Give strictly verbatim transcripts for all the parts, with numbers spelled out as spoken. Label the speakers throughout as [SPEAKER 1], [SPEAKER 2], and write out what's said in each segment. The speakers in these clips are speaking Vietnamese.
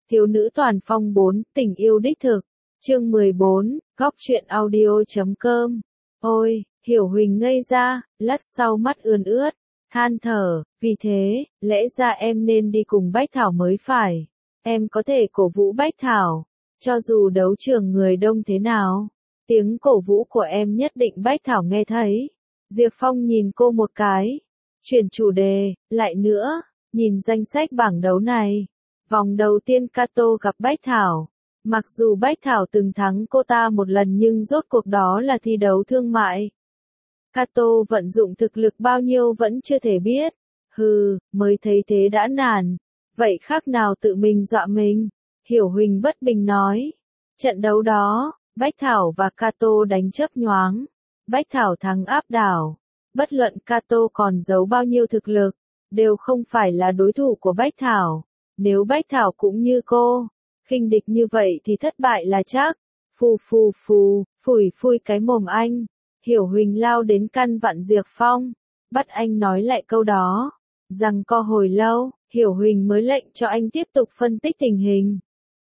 [SPEAKER 1] Thiếu nữ toàn phong bốn, tình yêu đích thực. Chương mười bốn, góc truyện audio chấm com. Ôi, Hiểu Huỳnh ngây ra, lát sau mắt ươn ướt, than thở, vì thế, lẽ ra em nên đi cùng Bách Thảo mới phải. Em có thể cổ vũ Bách Thảo, cho dù đấu trường người đông thế nào. Tiếng cổ vũ của em nhất định Bách Thảo nghe thấy. Diệp Phong nhìn cô một cái, chuyển chủ đề, lại nữa, nhìn danh sách bảng đấu này. Vòng đầu tiên Kato gặp Bách Thảo. Mặc dù Bách Thảo từng thắng cô ta một lần nhưng rốt cuộc đó là thi đấu thương mại. Kato vận dụng thực lực bao nhiêu vẫn chưa thể biết. Hừ, mới thấy thế đã nản. Vậy khác nào tự mình dọa mình? Hiểu Huỳnh bất bình nói. Trận đấu đó, Bách Thảo và Kato đánh chớp nhoáng. Bách Thảo thắng áp đảo. Bất luận Kato còn giấu bao nhiêu thực lực, đều không phải là đối thủ của Bách Thảo. Nếu Bách Thảo cũng như cô, khinh địch như vậy thì thất bại là chắc. Phù phù phù, phủi phui cái mồm anh. Hiểu Huỳnh lao đến căn vặn Diệp Phong, bắt anh nói lại câu đó. Rằng co hồi lâu, Hiểu Huỳnh mới lệnh cho anh tiếp tục phân tích tình hình.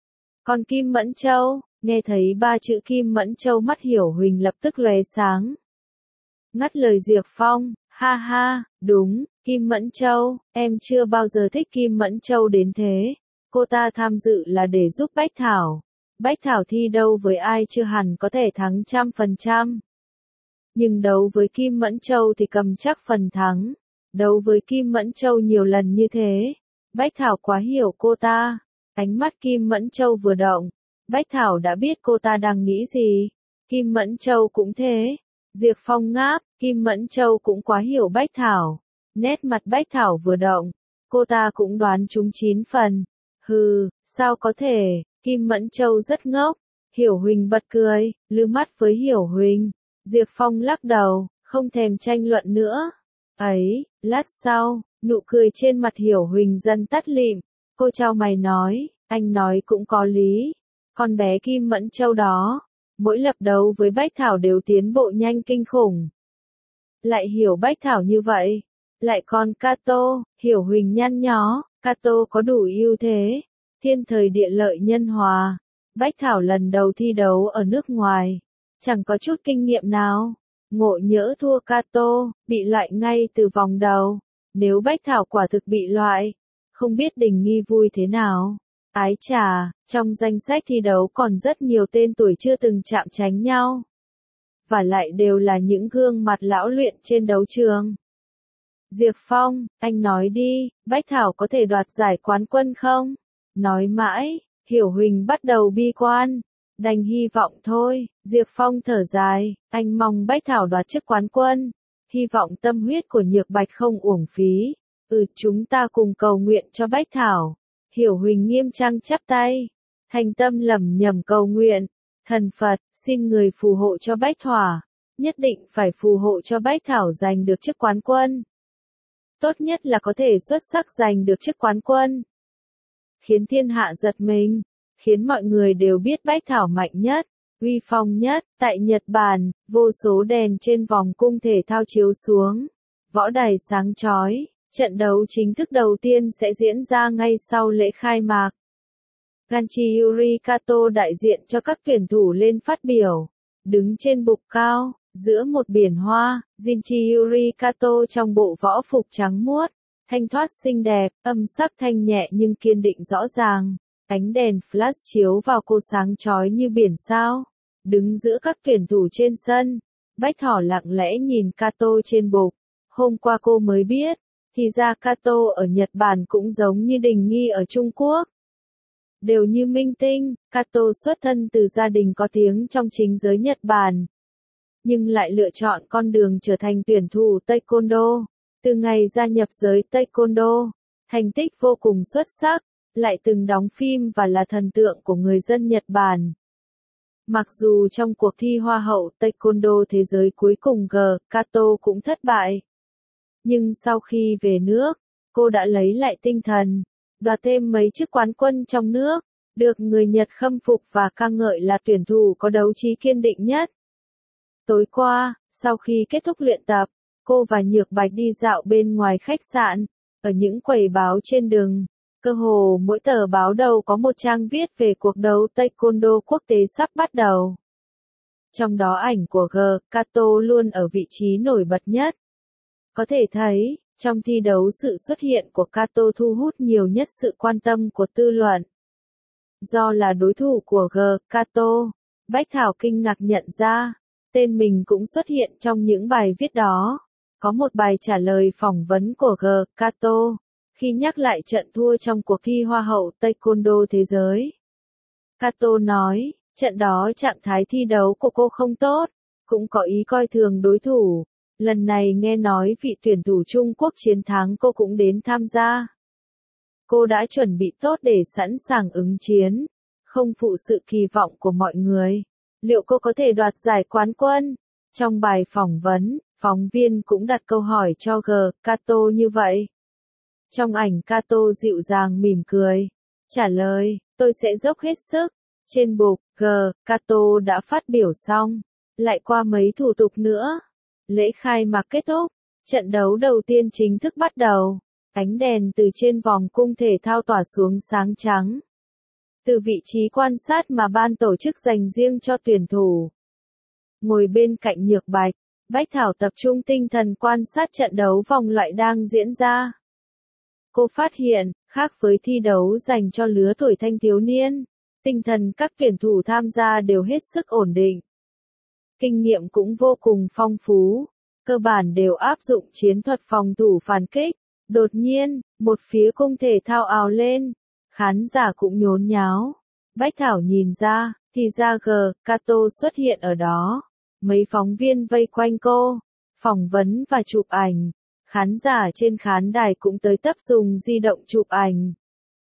[SPEAKER 1] Còn Kim Mẫn Châu, nghe thấy ba chữ Kim Mẫn Châu mắt Hiểu Huỳnh lập tức lóe sáng. Ngắt lời Diệp Phong, ha ha, đúng, Kim Mẫn Châu, em chưa bao giờ thích Kim Mẫn Châu đến thế. Cô ta tham dự là để giúp Bách Thảo. Bách Thảo thi đấu với ai chưa hẳn có thể thắng trăm phần trăm. Nhưng đấu với Kim Mẫn Châu thì cầm chắc phần thắng. Đấu với Kim Mẫn Châu nhiều lần như thế. Bách Thảo quá hiểu cô ta. Ánh mắt Kim Mẫn Châu vừa động. Bách Thảo đã biết cô ta đang nghĩ gì. Kim Mẫn Châu cũng thế. Diệp Phong ngáp, Kim Mẫn Châu cũng quá hiểu Bách Thảo. Nét mặt Bách Thảo vừa động. Cô ta cũng đoán trúng chín phần. Hừ, sao có thể, Kim Mẫn Châu rất ngốc. Hiểu Huỳnh bật cười, lư mắt với Hiểu Huỳnh. Diệp Phong lắc đầu, không thèm tranh luận nữa. Ấy, lát sau, nụ cười trên mặt Hiểu Huỳnh dần tắt lịm. Cô chau mày nói, anh nói cũng có lý. Con bé Kim Mẫn Châu đó, mỗi lập đấu với Bách Thảo đều tiến bộ nhanh kinh khủng. Lại hiểu Bách Thảo như vậy. Lại còn Kato, Hiểu Huỳnh nhăn nhó. Kato có đủ ưu thế, thiên thời địa lợi nhân hòa. Bách Thảo lần đầu thi đấu ở nước ngoài, chẳng có chút kinh nghiệm nào. Ngộ nhỡ thua Kato, bị loại ngay từ vòng đầu. Nếu Bách Thảo quả thực bị loại, không biết Đình Nghi vui thế nào. Ái chà, trong danh sách thi đấu còn rất nhiều tên tuổi chưa từng chạm trán nhau. Và lại đều là những gương mặt lão luyện trên đấu trường. Diệp Phong, anh nói đi, Bách Thảo có thể đoạt giải quán quân không? Nói mãi, Hiểu Huỳnh bắt đầu bi quan. Đành hy vọng thôi, Diệp Phong thở dài, anh mong Bách Thảo đoạt chức quán quân. Hy vọng tâm huyết của Nhược Bạch không uổng phí. Ừ, chúng ta cùng cầu nguyện cho Bách Thảo. Hiểu Huỳnh nghiêm trang chắp tay. Thành tâm lẩm nhẩm cầu nguyện. Thần Phật, xin người phù hộ cho Bách Thỏa. Nhất định phải phù hộ cho Bách Thảo giành được chức quán quân. Tốt nhất là có thể xuất sắc giành được chức quán quân. Khiến thiên hạ giật mình, khiến mọi người đều biết Bách Thảo mạnh nhất, uy phong nhất. Tại Nhật Bản, vô số đèn trên vòng cung thể thao chiếu xuống. Võ đài sáng chói, trận đấu chính thức đầu tiên sẽ diễn ra ngay sau lễ khai mạc. Ganchi Yuri Kato đại diện cho các tuyển thủ lên phát biểu. Đứng trên bục cao, giữa một biển hoa, Jinchi Yuri Kato trong bộ võ phục trắng muốt, thanh thoát xinh đẹp, âm sắc thanh nhẹ nhưng kiên định rõ ràng. Ánh đèn flash chiếu vào cô sáng chói như biển sao. Đứng giữa các tuyển thủ trên sân, Bách Thảo lặng lẽ nhìn Kato trên bục. Hôm qua cô mới biết, thì ra Kato ở Nhật Bản cũng giống như Đình Nghi ở Trung Quốc. Đều như minh tinh, Kato xuất thân từ gia đình có tiếng trong chính giới Nhật Bản. Nhưng lại lựa chọn con đường trở thành tuyển thủ Taekwondo. Từ ngày gia nhập giới Taekwondo, thành tích vô cùng xuất sắc, lại từng đóng phim và là thần tượng của người dân Nhật Bản. Mặc dù trong cuộc thi Hoa hậu Taekwondo thế giới cuối cùng G, Kato cũng thất bại. Nhưng sau khi về nước, cô đã lấy lại tinh thần, đoạt thêm mấy chức quán quân trong nước, được người Nhật khâm phục và ca ngợi là tuyển thủ có đấu trí kiên định nhất. Tối qua, sau khi kết thúc luyện tập, cô và Nhược Bạch đi dạo bên ngoài khách sạn, ở những quầy báo trên đường, Cơ hồ mỗi tờ báo đầu có một trang viết về cuộc đấu taekwondo quốc tế sắp bắt đầu. Trong đó ảnh của G. Kato luôn ở vị trí nổi bật nhất. Có thể thấy, trong thi đấu sự xuất hiện của Kato thu hút nhiều nhất sự quan tâm của tư luận. Do là đối thủ của G. Kato, Bách Thảo kinh ngạc nhận ra, tên mình cũng xuất hiện trong những bài viết đó. Có một bài trả lời phỏng vấn của G. Kato, khi nhắc lại trận thua trong cuộc thi Hoa hậu Taekwondo Thế giới. Kato nói, trận đó trạng thái thi đấu của cô không tốt, cũng có ý coi thường đối thủ. Lần này nghe nói vị tuyển thủ Trung Quốc chiến thắng cô cũng đến tham gia. Cô đã chuẩn bị tốt để sẵn sàng ứng chiến, không phụ sự kỳ vọng của mọi người. Liệu cô có thể đoạt giải quán quân? Trong bài phỏng vấn, phóng viên cũng đặt câu hỏi cho G. Kato như vậy. Trong ảnh Kato dịu dàng mỉm cười, trả lời, tôi sẽ dốc hết sức. Trên bục, G. Kato đã phát biểu xong, lại qua mấy thủ tục nữa. Lễ khai mạc kết thúc, trận đấu đầu tiên chính thức bắt đầu. Ánh đèn từ trên vòng cung thể thao tỏa xuống sáng trắng. Từ vị trí quan sát mà ban tổ chức dành riêng cho tuyển thủ. Ngồi bên cạnh Nhược Bạch, Bách Thảo tập trung tinh thần quan sát trận đấu vòng loại đang diễn ra. Cô phát hiện, khác với thi đấu dành cho lứa tuổi thanh thiếu niên, tinh thần các tuyển thủ tham gia đều hết sức ổn định. Kinh nghiệm cũng vô cùng phong phú, cơ bản đều áp dụng chiến thuật phòng thủ phản kích. Đột nhiên, một phía cung thể thao ào lên, khán giả cũng nhốn nháo. Bách Thảo nhìn ra, thì ra G. Kato xuất hiện ở đó. Mấy phóng viên vây quanh cô, phỏng vấn và chụp ảnh. Khán giả trên khán đài cũng tới tấp dùng di động chụp ảnh.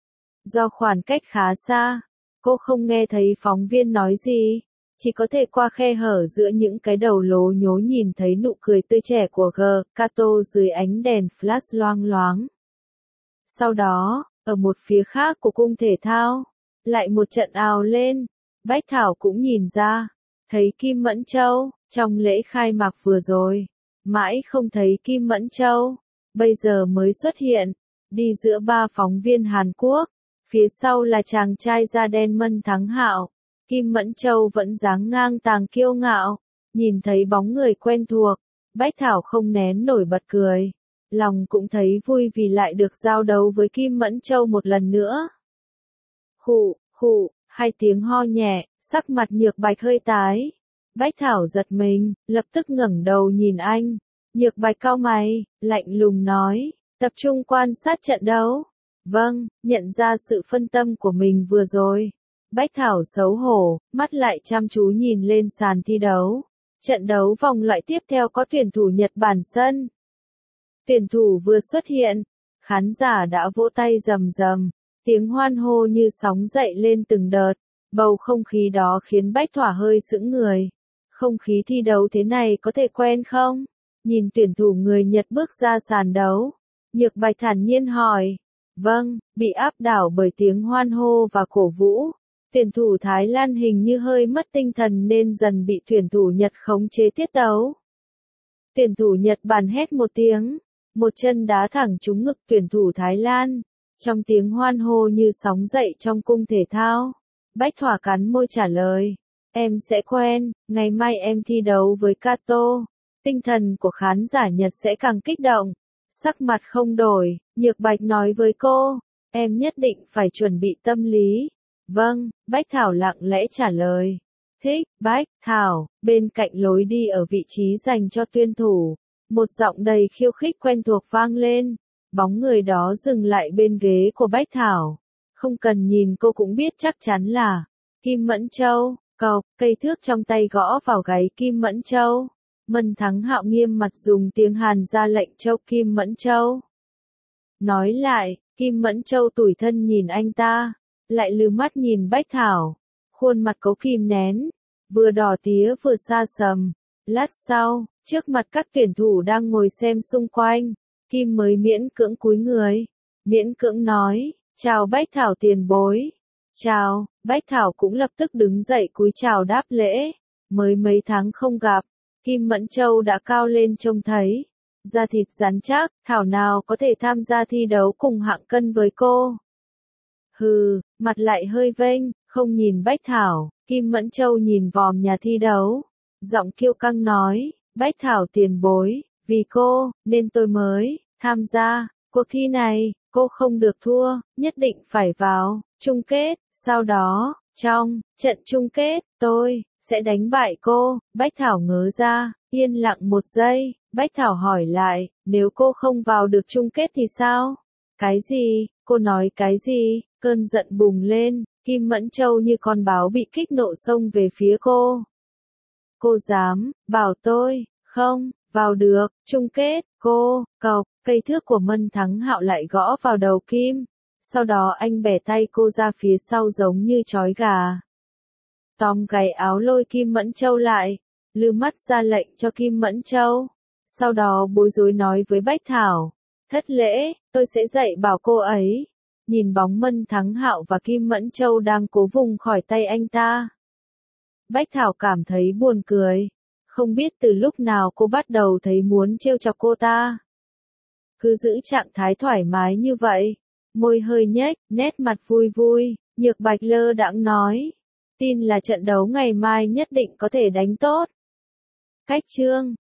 [SPEAKER 1] Do khoảng cách khá xa, cô không nghe thấy phóng viên nói gì, chỉ có thể qua khe hở giữa những cái đầu lố nhố nhìn thấy nụ cười tươi trẻ của G. Kato dưới ánh đèn flash loang loáng. Sau đó, ở một phía khác của cung thể thao, lại một trận ào lên. Bách Thảo cũng nhìn ra, thấy Kim Mẫn Châu, trong lễ khai mạc vừa rồi, mãi không thấy Kim Mẫn Châu, bây giờ mới xuất hiện, đi giữa ba phóng viên Hàn Quốc, phía sau là chàng trai da đen Mân Thắng Hạo. Kim Mẫn Châu vẫn dáng ngang tàng kiêu ngạo, nhìn thấy bóng người quen thuộc, Bách Thảo không nén nổi bật cười. Lòng cũng thấy vui vì lại được giao đấu với Kim Mẫn Châu một lần nữa. Khụ, khụ, hai tiếng ho nhẹ, sắc mặt Nhược Bạch hơi tái. Bách Thảo giật mình, lập tức ngẩng đầu nhìn anh. Nhược Bạch cau mày, lạnh lùng nói, tập trung quan sát trận đấu. Vâng, nhận ra sự phân tâm của mình vừa rồi. Bách Thảo xấu hổ, mắt lại chăm chú nhìn lên sàn thi đấu. Trận đấu vòng loại tiếp theo có tuyển thủ Nhật Bản sân. Tuyển thủ vừa xuất hiện, khán giả đã vỗ tay rầm rầm, tiếng hoan hô như sóng dậy lên từng đợt. Bầu không khí đó khiến Bách Thỏa hơi sững người. Không khí thi đấu thế này có thể quen không? Nhìn tuyển thủ người Nhật bước ra sàn đấu, Nhược Bạch thản nhiên hỏi. Vâng, bị áp đảo bởi tiếng hoan hô và cổ vũ. Tuyển thủ Thái Lan hình như hơi mất tinh thần nên dần bị tuyển thủ Nhật khống chế tiết tấu. Tuyển thủ Nhật Bản hét một tiếng, một chân đá thẳng trúng ngực tuyển thủ Thái Lan. Trong tiếng hoan hô như sóng dậy trong cung thể thao, Bách Thỏa cắn môi trả lời, em sẽ quen, ngày mai em thi đấu với Kato. Tinh thần của khán giả Nhật sẽ càng kích động. Sắc mặt không đổi, Nhược Bạch nói với cô, em nhất định phải chuẩn bị tâm lý. Vâng, Bách Thảo lặng lẽ trả lời. Thích, Bách Thảo, bên cạnh lối đi ở vị trí dành cho tuyển thủ, một giọng đầy khiêu khích quen thuộc vang lên. Bóng người đó dừng lại bên ghế của Bách Thảo. Không cần nhìn cô cũng biết chắc chắn là Kim Mẫn Châu. Cộc, cây thước trong tay gõ vào gáy Kim Mẫn Châu. Mân Thắng Hạo nghiêm mặt dùng tiếng Hàn ra lệnh cho Kim Mẫn Châu. Nói lại, Kim Mẫn Châu tủi thân nhìn anh ta, lại lừ mắt nhìn Bách Thảo. Khuôn mặt cố kìm nén, vừa đỏ tía vừa xa sầm. Lát sau, trước mặt các tuyển thủ đang ngồi xem xung quanh, Kim mới miễn cưỡng cúi người, miễn cưỡng nói, chào Bách Thảo tiền bối. Chào, Bách Thảo cũng lập tức đứng dậy cúi chào đáp lễ. Mới mấy tháng không gặp, Kim Mẫn Châu đã cao lên trông thấy. Da thịt rắn chắc, thảo nào có thể tham gia thi đấu cùng hạng cân với cô. Hừ, mặt lại hơi vênh, không nhìn Bách Thảo, Kim Mẫn Châu nhìn vòm nhà thi đấu. Giọng kiêu căng nói, Bách Thảo tiền bối, vì cô, nên tôi mới tham gia cuộc thi này, cô không được thua, nhất định phải vào chung kết, sau đó, trong trận chung kết, tôi sẽ đánh bại cô. Bách Thảo ngớ ra, yên lặng một giây, Bách Thảo hỏi lại, nếu cô không vào được chung kết thì sao? Cái gì? Cô nói cái gì? Cơn giận bùng lên, Kim Mẫn Châu như con báo bị kích nộ xông về phía cô. Cô dám bảo tôi không vào được chung kết? Cô, cộc, cây thước của Mân Thắng Hạo lại gõ vào đầu Kim. Sau đó anh bẻ tay cô ra phía sau giống như trói gà. Tóm gáy áo lôi Kim Mẫn Châu lại, lư mắt ra lệnh cho Kim Mẫn Châu. Sau đó bối rối nói với Bách Thảo, thất lễ, tôi sẽ dạy bảo cô ấy. Nhìn bóng Mân Thắng Hạo và Kim Mẫn Châu đang cố vùng khỏi tay anh ta. Bách Thảo cảm thấy buồn cười. Không biết từ lúc nào cô bắt đầu thấy muốn trêu chọc cô ta. Cứ giữ trạng thái thoải mái như vậy. Môi hơi nhếch, nét mặt vui vui, Nhược Bạch lơ đãng nói. Tin là trận đấu ngày mai nhất định có thể đánh tốt. Cách chương